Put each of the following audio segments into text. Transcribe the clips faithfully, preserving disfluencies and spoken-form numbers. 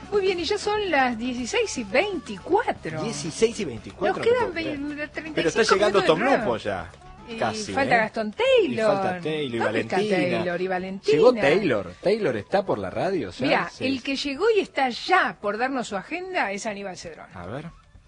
Muy bien, y ya son las dieciséis y veinticuatro. dieciséis y veinticuatro. Nos quedan no treinta y cinco Pero está llegando Tom minutos de Lupo ya. Y Casi, falta ¿eh? Gastón Taylor. Y falta Taylor y ¿Dónde Valentina. está Taylor y Valentina? Llegó Taylor. Taylor está por la radio. ¿Ya? Mira, Sí. el que llegó y está ya por darnos su agenda es Aníbal Cedrón. A ver.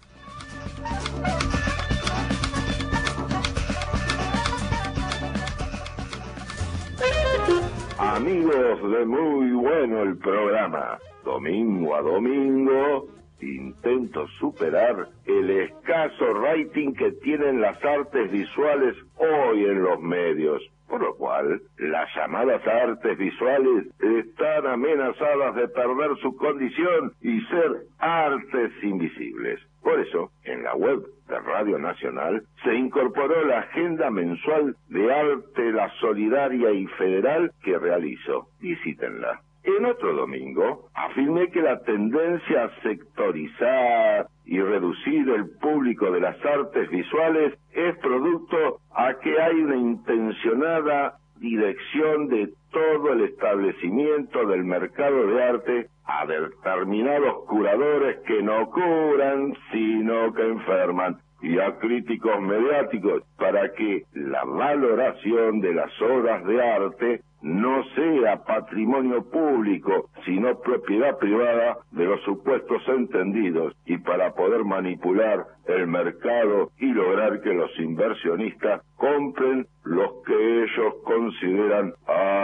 Amigos de Muy Bueno el Programa, domingo a domingo intento superar el escaso rating que tienen las artes visuales hoy en los medios, por lo cual las llamadas artes visuales están amenazadas de perder su condición y ser artes invisibles. Por eso, en la web de Radio Nacional se incorporó la agenda mensual de arte, la solidaria y federal que realizo. Visítenla. En otro domingo, afirmé que la tendencia a sectorizar y reducir el público de las artes visuales es producto a que hay una intencionada dirección de todo el establecimiento del mercado de arte a determinados curadores que no curan, sino que enferman, y a críticos mediáticos para que la valoración de las obras de arte no sea patrimonio público, sino propiedad privada de los supuestos entendidos, y para poder manipular el mercado y lograr que los inversionistas compren los que ellos consideran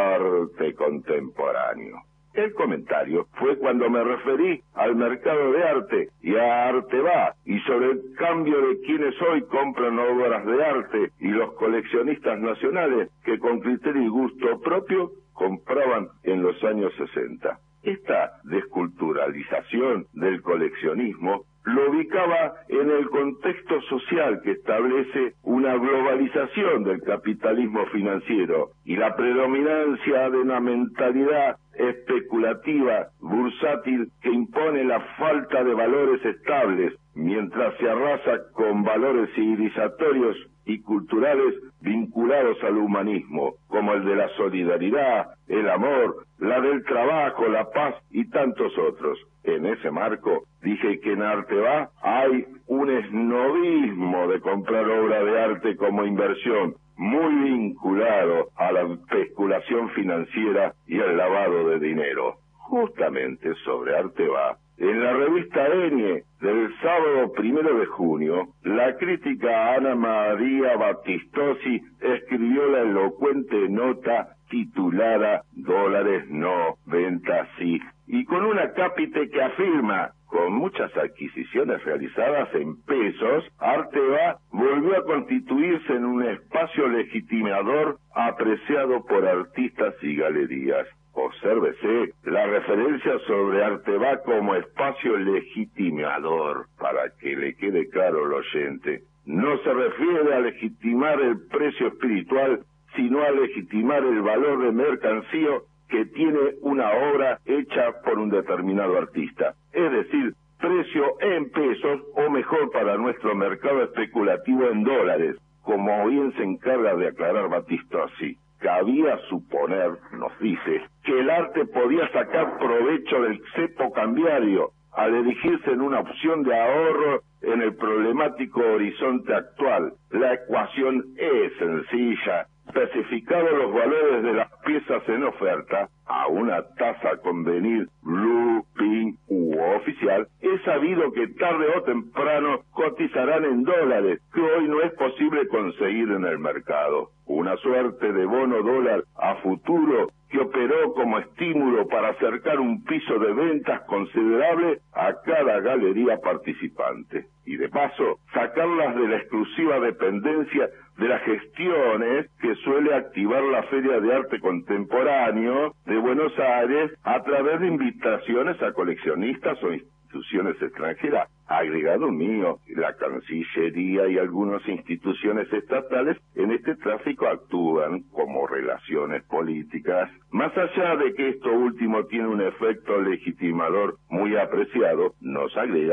arte contemporáneo. El comentario fue cuando me referí al mercado de arte y a Arteba, y sobre el cambio de quienes hoy compran obras de arte y los coleccionistas nacionales que con criterio y gusto propio compraban en los años sesenta. Esta desculturalización del coleccionismo lo ubicaba en el contexto social que establece una globalización del capitalismo financiero y la predominancia de una mentalidad especulativa, bursátil, que impone la falta de valores estables, mientras se arrasa con valores civilizatorios y culturales vinculados al humanismo, como el de la solidaridad, el amor, la del trabajo, la paz y tantos otros. En ese marco, dije que en Arteba hay un esnobismo de comprar obra de arte como inversión, muy vinculado a la especulación financiera y al lavado de dinero. Justamente sobre Arteba, en la revista Enie del sábado primero de junio, la crítica Ana María Battistosi escribió la elocuente nota titulada Dólares no, ventas sí, y con un acápite que afirma: con muchas adquisiciones realizadas en pesos, Arteba volvió a constituirse en un espacio legitimador apreciado por artistas y galerías. Obsérvese la referencia sobre Arteba como espacio legitimador, para que le quede claro al oyente. No se refiere a legitimar el precio espiritual, sino a legitimar el valor de mercancía que tiene una obra hecha por un determinado artista. Es decir, precio en pesos, o mejor para nuestro mercado especulativo, en dólares, como bien se encarga de aclarar Battistosi. Cabía suponer, nos dice, que el arte podía sacar provecho del cepo cambiario al erigirse en una opción de ahorro en el problemático horizonte actual. La ecuación es sencilla. Especificados los valores de las piezas en oferta a una tasa a convenir, blue, pink u oficial, es sabido que tarde o temprano cotizarán en dólares, que hoy no es posible conseguir en el mercado. Una suerte de bono dólar a futuro que operó como estímulo para acercar un piso de ventas considerable a cada galería participante. Y de paso, sacarlas de la exclusiva dependencia de las gestiones que suele activar la Feria de Arte Contemporáneo de Buenos Aires a través de invitaciones a coleccionistas o instituciones extranjeras. Agregado mío, la Cancillería y algunas instituciones estatales en este tráfico actúan como relaciones políticas. Más allá de que esto último tiene un efecto legitimador muy apreciado, nos agrega,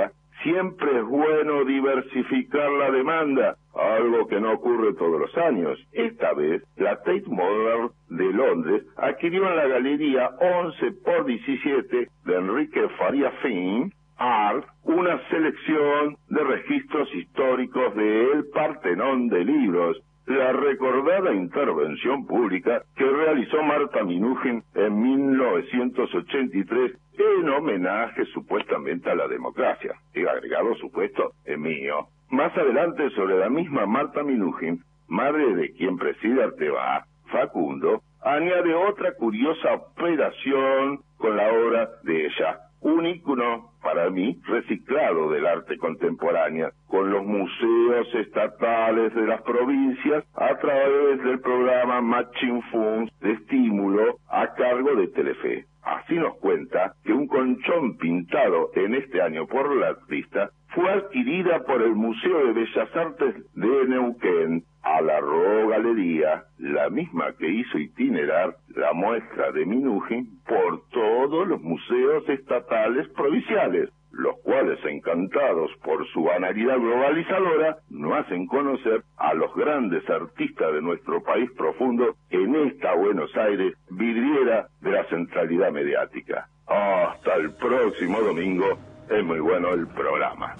siempre es bueno diversificar la demanda, algo que no ocurre todos los años. Esta vez, la Tate Modern de Londres adquirió en la galería once por diecisiete de Enrique Faría Finn Art una selección de registros históricos de El Partenón de libros, la recordada intervención pública que realizó Marta Minujín en mil novecientos ochenta y tres en homenaje supuestamente a la democracia. El agregado supuesto es mío. Más adelante, sobre la misma Marta Minujín, madre de quien preside Arteba, Facundo, añade otra curiosa operación con la obra de ella, un ícono para mí reciclado del arte contemporánea, con los museos estatales de las provincias a través del programa Matching Funds de estímulo a cargo de Telefe. Así nos cuenta que un conchón pintado en este año por la artista fue adquirida por el Museo de Bellas Artes de Neuquén a la Ro Galería, la misma que hizo itinerar la muestra de Minujín por todos los museos estatales provinciales, los cuales, encantados por su banalidad globalizadora, no hacen conocer a los grandes artistas de nuestro país profundo en esta Buenos Aires, vidriera de la centralidad mediática. Hasta el próximo domingo, es muy bueno el programa.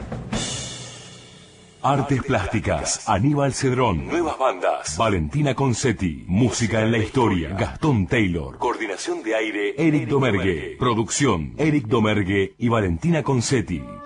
Artes plásticas, Aníbal Cedrón. Nuevas bandas, Valentina Concetti. Música en la historia, Gastón Taylor. Coordinación de aire, Eric Domergue. Producción, Eric Domergue y Valentina Concetti.